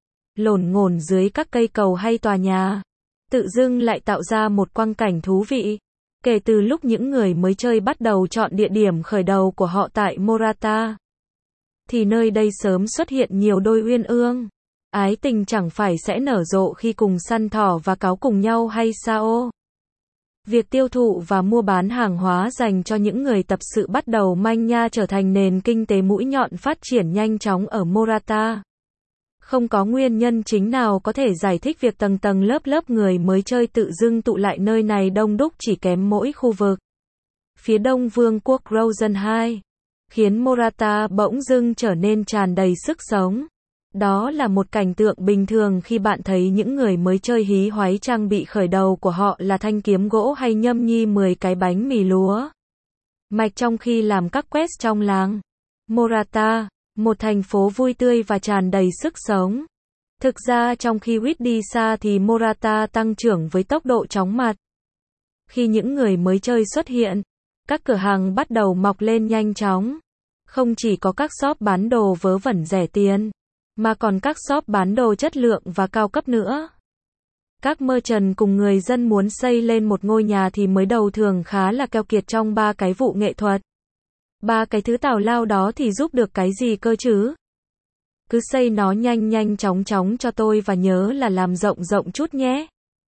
Lổn ngổn dưới các cây cầu hay tòa nhà. Tự dưng lại tạo ra một quang cảnh thú vị. Kể từ lúc những người mới chơi bắt đầu chọn địa điểm khởi đầu của họ tại Morata, thì nơi đây sớm xuất hiện nhiều đôi uyên ương. Ái tình chẳng phải sẽ nở rộ khi cùng săn thỏ và cáo cùng nhau hay sao? Việc tiêu thụ và mua bán hàng hóa dành cho những người tập sự bắt đầu manh nha trở thành nền kinh tế mũi nhọn phát triển nhanh chóng ở Morata. Không có nguyên nhân chính nào có thể giải thích việc tầng tầng lớp lớp người mới chơi tự dưng tụ lại nơi này đông đúc chỉ kém mỗi khu vực. Phía đông vương quốc Rosen hai, khiến Morata bỗng dưng trở nên tràn đầy sức sống. Đó là một cảnh tượng bình thường khi bạn thấy những người mới chơi hí hoáy trang bị khởi đầu của họ là thanh kiếm gỗ hay nhâm nhi mười cái bánh mì lúa mạch trong khi làm các quest trong làng. Morata, một thành phố vui tươi và tràn đầy sức sống. Thực ra trong khi Wit đi xa thì Morata tăng trưởng với tốc độ chóng mặt. Khi những người mới chơi xuất hiện, các cửa hàng bắt đầu mọc lên nhanh chóng. Không chỉ có các shop bán đồ vớ vẩn rẻ tiền, mà còn các shop bán đồ chất lượng và cao cấp nữa. Các merchant cùng người dân muốn xây lên một ngôi nhà thì mới đầu thường khá là keo kiệt trong ba cái vụ nghệ thuật. Ba cái thứ tào lao đó thì giúp được cái gì cơ chứ? Cứ xây nó nhanh nhanh chóng chóng cho tôi và nhớ là làm rộng rộng chút nhé.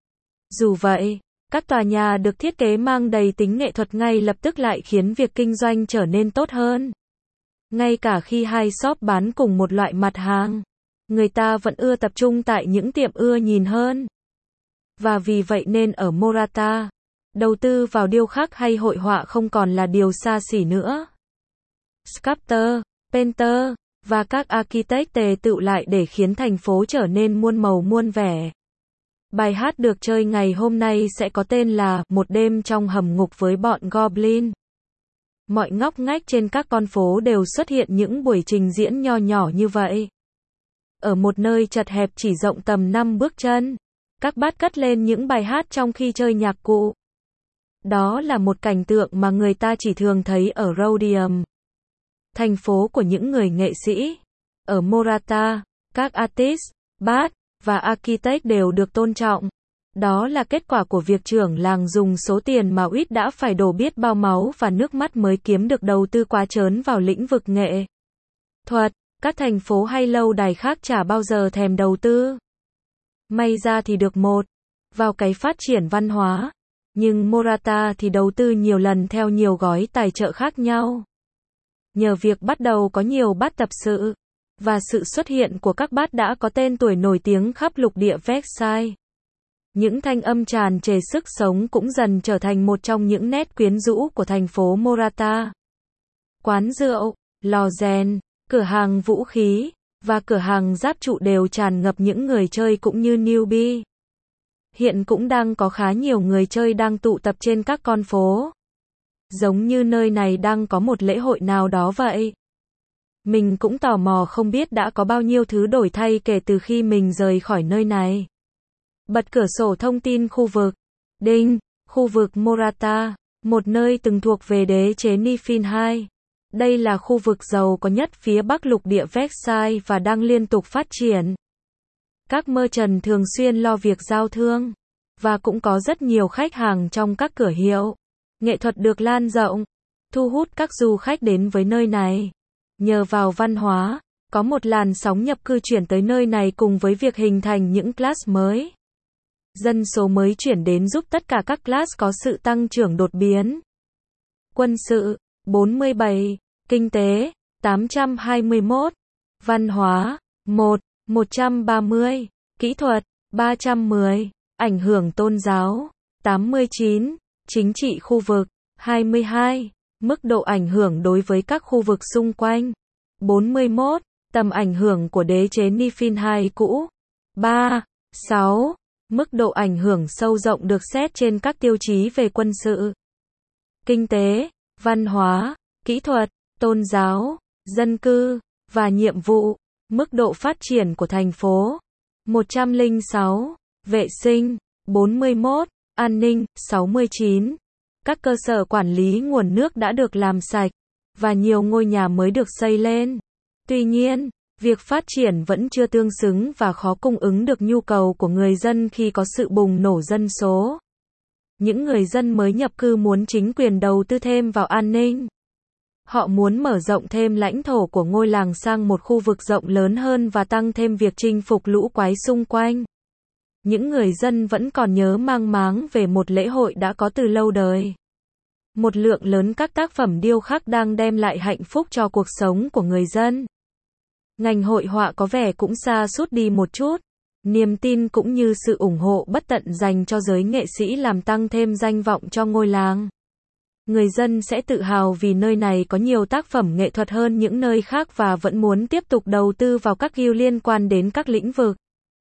Dù vậy, các tòa nhà được thiết kế mang đầy tính nghệ thuật ngay lập tức lại khiến việc kinh doanh trở nên tốt hơn. Ngay cả khi hai shop bán cùng một loại mặt hàng, người ta vẫn ưa tập trung tại những tiệm ưa nhìn hơn. Và vì vậy nên ở Morata, đầu tư vào điêu khắc hay hội họa không còn là điều xa xỉ nữa. Sculptor, painter và các architect tề tựu lại để khiến thành phố trở nên muôn màu muôn vẻ. Bài hát được chơi ngày hôm nay sẽ có tên là Một đêm trong hầm ngục với bọn Goblin. Mọi ngóc ngách trên các con phố đều xuất hiện những buổi trình diễn nho nhỏ như vậy. Ở một nơi chật hẹp chỉ rộng tầm năm bước chân, các bát cất lên những bài hát trong khi chơi nhạc cụ. Đó là một cảnh tượng mà người ta chỉ thường thấy ở Rhodium, thành phố của những người nghệ sĩ. Ở Morata, các artist, bát và architect đều được tôn trọng. Đó là kết quả của việc trưởng làng dùng số tiền mà Wit đã phải đổ biết bao máu và nước mắt mới kiếm được đầu tư quá trớn vào lĩnh vực nghệ thuật. Các thành phố hay lâu đài khác chả bao giờ thèm đầu tư. May ra thì được một vào cái phát triển văn hóa. Nhưng Morata thì đầu tư nhiều lần theo nhiều gói tài trợ khác nhau. Nhờ việc bắt đầu có nhiều bát tập sự, và sự xuất hiện của các bát đã có tên tuổi nổi tiếng khắp lục địa Versailles. Những thanh âm tràn trề sức sống cũng dần trở thành một trong những nét quyến rũ của thành phố Morata. Quán rượu, lò rèn, cửa hàng vũ khí, và cửa hàng giáp trụ đều tràn ngập những người chơi cũng như newbie. Hiện cũng đang có khá nhiều người chơi đang tụ tập trên các con phố. Giống như nơi này đang có một lễ hội nào đó vậy. Mình cũng tò mò không biết đã có bao nhiêu thứ đổi thay kể từ khi mình rời khỏi nơi này. Bật cửa sổ thông tin khu vực. Đinh, khu vực Morata, một nơi từng thuộc về đế chế Nifin hai. Đây là khu vực giàu có nhất phía bắc lục địa Versailles và đang liên tục phát triển. Các merchant thường xuyên lo việc giao thương, và cũng có rất nhiều khách hàng trong các cửa hiệu. Nghệ thuật được lan rộng, thu hút các du khách đến với nơi này. Nhờ vào văn hóa, có một làn sóng nhập cư chuyển tới nơi này cùng với việc hình thành những class mới. Dân số mới chuyển đến giúp tất cả các class có sự tăng trưởng đột biến. Quân sự, bốn mươi bảy. Kinh tế, tám trăm hai mươi mốt. Văn hóa, một. một trăm ba mươi. Kỹ thuật, ba trăm mười. Ảnh hưởng tôn giáo, tám mươi chín. Chính trị khu vực, hai mươi hai. Mức độ ảnh hưởng đối với các khu vực xung quanh, bốn mươi mốt. Tầm ảnh hưởng của đế chế Nifin hai cũ, ba. sáu. Mức độ ảnh hưởng sâu rộng được xét trên các tiêu chí về quân sự, kinh tế, văn hóa, kỹ thuật, tôn giáo, dân cư, và nhiệm vụ. Mức độ phát triển của thành phố, một trăm lẻ sáu. Vệ sinh, bốn mươi mốt. An ninh, sáu mươi chín. Các cơ sở quản lý nguồn nước đã được làm sạch, và nhiều ngôi nhà mới được xây lên. Tuy nhiên, việc phát triển vẫn chưa tương xứng và khó cung ứng được nhu cầu của người dân khi có sự bùng nổ dân số. Những người dân mới nhập cư muốn chính quyền đầu tư thêm vào an ninh. Họ muốn mở rộng thêm lãnh thổ của ngôi làng sang một khu vực rộng lớn hơn và tăng thêm việc chinh phục lũ quái xung quanh. Những người dân vẫn còn nhớ mang máng về một lễ hội đã có từ lâu đời. Một lượng lớn các tác phẩm điêu khắc đang đem lại hạnh phúc cho cuộc sống của người dân. Ngành hội họa có vẻ cũng sa sút đi một chút. Niềm tin cũng như sự ủng hộ bất tận dành cho giới nghệ sĩ làm tăng thêm danh vọng cho ngôi làng. Người dân sẽ tự hào vì nơi này có nhiều tác phẩm nghệ thuật hơn những nơi khác và vẫn muốn tiếp tục đầu tư vào các guild liên quan đến các lĩnh vực.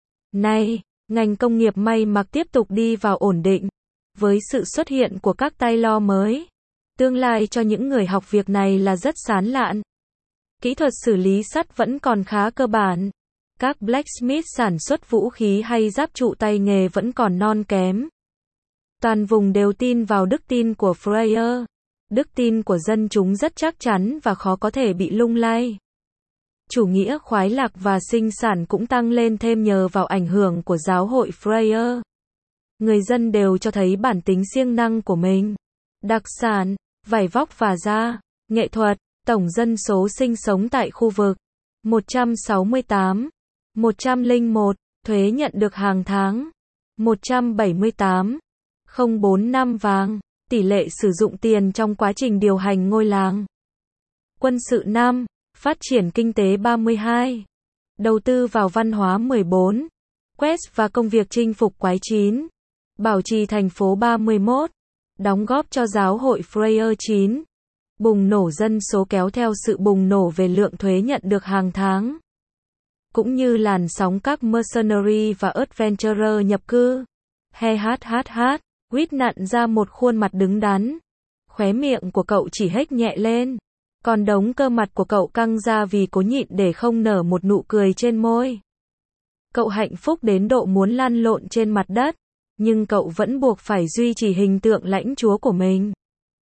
Nay, ngành công nghiệp may mặc tiếp tục đi vào ổn định. Với sự xuất hiện của các tailor mới, tương lai cho những người học việc này là rất sáng lạn. Kỹ thuật xử lý sắt vẫn còn khá cơ bản. Các blacksmith sản xuất vũ khí hay giáp trụ tay nghề vẫn còn non kém. Toàn vùng đều tin vào đức tin của Freya. Đức tin của dân chúng rất chắc chắn và khó có thể bị lung lay. Chủ nghĩa khoái lạc và sinh sản cũng tăng lên thêm nhờ vào ảnh hưởng của giáo hội Freya. Người dân đều cho thấy bản tính siêng năng của mình. Đặc sản, vải vóc và da, nghệ thuật, tổng dân số sinh sống tại khu vực một trăm sáu mươi tám, một trăm lẻ một, thuế nhận được hàng tháng một trăm bảy mươi tám, không bốn năm vàng, tỷ lệ sử dụng tiền trong quá trình điều hành ngôi làng. Quân sự năm, phát triển kinh tế ba mươi hai, đầu tư vào văn hóa mười bốn, quest và công việc chinh phục quái chín, bảo trì thành phố ba mươi mốt, đóng góp cho giáo hội Freya chín, bùng nổ dân số kéo theo sự bùng nổ về lượng thuế nhận được hàng tháng. Cũng như làn sóng các mercenary và adventurer nhập cư. He hát hát hát, Quýt nặn ra một khuôn mặt đứng đắn. Khóe miệng của cậu chỉ hếch nhẹ lên. Còn đống cơ mặt của cậu căng ra vì cố nhịn để không nở một nụ cười trên môi. Cậu hạnh phúc đến độ muốn lăn lộn trên mặt đất. Nhưng cậu vẫn buộc phải duy trì hình tượng lãnh chúa của mình.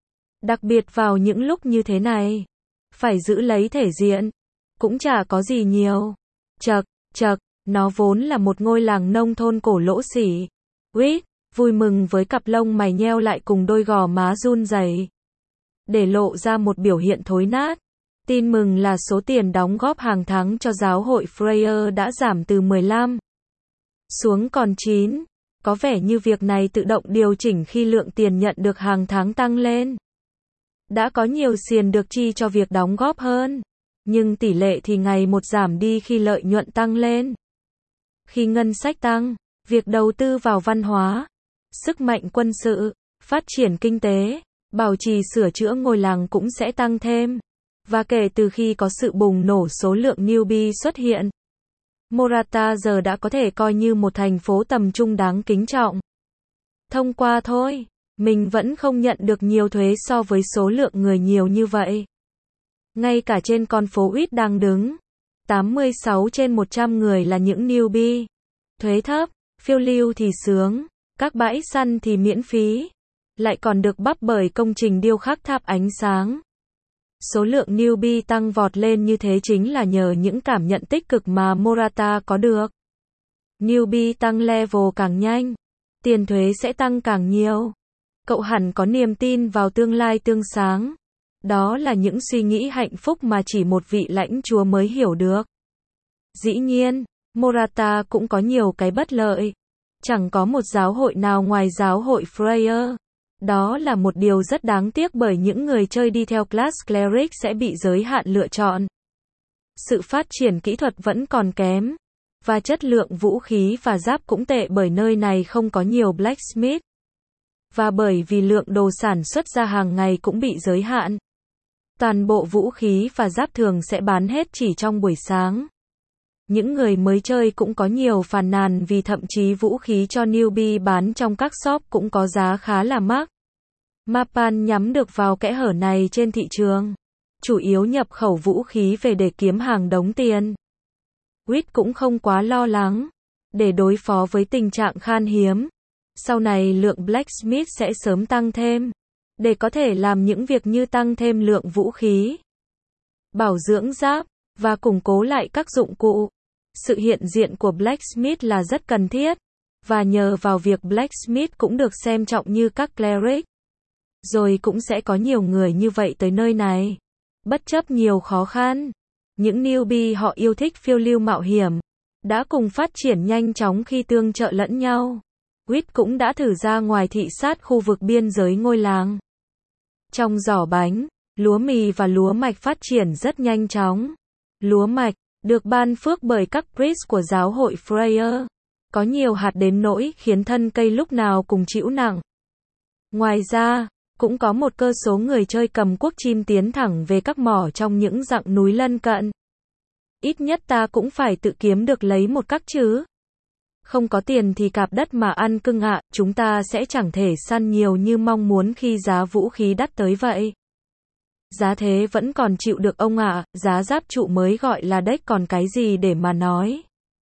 Đặc biệt vào những lúc như thế này. Phải giữ lấy thể diện. Cũng chả có gì nhiều. Chậc, chậc, nó vốn là một ngôi làng nông thôn cổ lỗ xỉ. Quýt, vui mừng với cặp lông mày nheo lại cùng đôi gò má run rẩy. Để lộ ra một biểu hiện thối nát. Tin mừng là số tiền đóng góp hàng tháng cho giáo hội Freya đã giảm từ mười lăm xuống còn chín. Có vẻ như việc này tự động điều chỉnh khi lượng tiền nhận được hàng tháng tăng lên. Đã có nhiều xiền được chi cho việc đóng góp hơn. Nhưng tỷ lệ thì ngày một giảm đi khi lợi nhuận tăng lên. Khi ngân sách tăng, việc đầu tư vào văn hóa, sức mạnh quân sự, phát triển kinh tế, bảo trì sửa chữa ngôi làng cũng sẽ tăng thêm. Và kể từ khi có sự bùng nổ số lượng newbie xuất hiện, Morata giờ đã có thể coi như một thành phố tầm trung đáng kính trọng. Thông qua thôi, mình vẫn không nhận được nhiều thuế so với số lượng người nhiều như vậy. Ngay cả trên con phố Quýt đang đứng, tám mươi sáu trên một trăm người là những newbie. Thuế thấp, phiêu lưu thì sướng, các bãi săn thì miễn phí. Lại còn được bắp bởi công trình điêu khắc tháp ánh sáng. Số lượng newbie tăng vọt lên như thế chính là nhờ những cảm nhận tích cực mà Morata có được. Newbie tăng level càng nhanh, tiền thuế sẽ tăng càng nhiều. Cậu hẳn có niềm tin vào tương lai tươi sáng. Đó là những suy nghĩ hạnh phúc mà chỉ một vị lãnh chúa mới hiểu được. Dĩ nhiên, Morata cũng có nhiều cái bất lợi. Chẳng có một giáo hội nào ngoài giáo hội Freya. Đó là một điều rất đáng tiếc bởi những người chơi đi theo class cleric sẽ bị giới hạn lựa chọn. Sự phát triển kỹ thuật vẫn còn kém. Và chất lượng vũ khí và giáp cũng tệ bởi nơi này không có nhiều blacksmith. Và bởi vì lượng đồ sản xuất ra hàng ngày cũng bị giới hạn. Toàn bộ vũ khí và giáp thường sẽ bán hết chỉ trong buổi sáng. Những người mới chơi cũng có nhiều phàn nàn vì thậm chí vũ khí cho newbie bán trong các shop cũng có giá khá là mắc. Mapan nhắm được vào kẽ hở này trên thị trường. Chủ yếu nhập khẩu vũ khí về để kiếm hàng đống tiền. Quýt cũng không quá lo lắng. Để đối phó với tình trạng khan hiếm. Sau này lượng blacksmith sẽ sớm tăng thêm. Để có thể làm những việc như tăng thêm lượng vũ khí, bảo dưỡng giáp, và củng cố lại các dụng cụ. Sự hiện diện của blacksmith là rất cần thiết. Và nhờ vào việc Blacksmith cũng được xem trọng như các cleric. Rồi cũng sẽ có nhiều người như vậy tới nơi này. Bất chấp nhiều khó khăn, những newbie họ yêu thích phiêu lưu mạo hiểm, đã cùng phát triển nhanh chóng khi tương trợ lẫn nhau. Whit cũng đã thử ra ngoài thị sát khu vực biên giới ngôi làng. Trong giỏ bánh, lúa mì và lúa mạch phát triển rất nhanh chóng. Lúa mạch, được ban phước bởi các priest của giáo hội Freya, có nhiều hạt đến nỗi khiến thân cây lúc nào cùng chịu nặng. Ngoài ra, cũng có một cơ số người chơi cầm cuốc chim tiến thẳng về các mỏ trong những dặng núi lân cận. Ít nhất ta cũng phải tự kiếm được lấy một các chứ. Không có tiền thì cạp đất mà ăn cưng ạ, chúng ta sẽ chẳng thể săn nhiều như mong muốn khi giá vũ khí đắt tới vậy. Giá thế vẫn còn chịu được ông ạ, giá giáp trụ mới gọi là đếch còn cái gì để mà nói.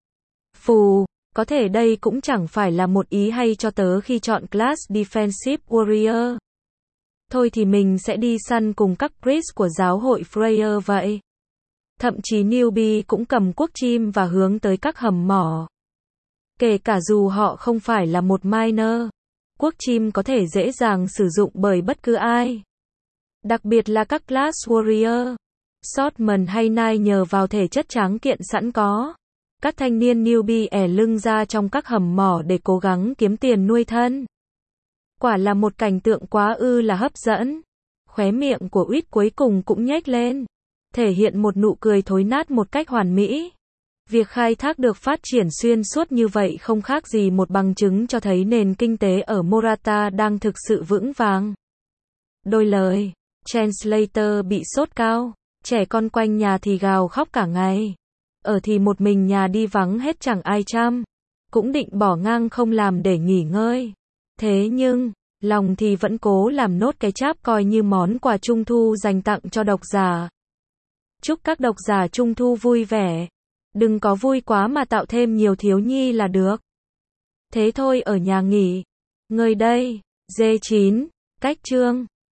Phù, có thể đây cũng chẳng phải là một ý hay cho tớ khi chọn class Defensive Warrior. Thôi thì mình sẽ đi săn cùng các priest của giáo hội Freya vậy. Thậm chí newbie cũng cầm cuốc chim và hướng tới các hầm mỏ. Kể cả dù họ không phải là một miner, cuốc chim có thể dễ dàng sử dụng bởi bất cứ ai. Đặc biệt là các class warrior, swordsman hay knight nhờ vào thể chất tráng kiện sẵn có. Các thanh niên newbie ẻ lưng ra trong các hầm mỏ để cố gắng kiếm tiền nuôi thân. Quả là một cảnh tượng quá ư là hấp dẫn. Khóe miệng của Whit cuối cùng cũng nhếch lên, thể hiện một nụ cười thối nát một cách hoàn mỹ. Việc khai thác được phát triển xuyên suốt như vậy không khác gì một bằng chứng cho thấy nền kinh tế ở Morata đang thực sự vững vàng. Đôi lời, Translator bị sốt cao, trẻ con quanh nhà thì gào khóc cả ngày. Ở thì một mình nhà đi vắng hết chẳng ai chăm, cũng định bỏ ngang không làm để nghỉ ngơi. Thế nhưng, lòng thì vẫn cố làm nốt cái cháp coi như món quà trung thu dành tặng cho độc giả. Chúc các độc giả trung thu vui vẻ. Đừng có vui quá mà tạo thêm nhiều thiếu nhi là được. Thế thôi ở nhà nghỉ. Ngơi đây. D chín. Cách chương.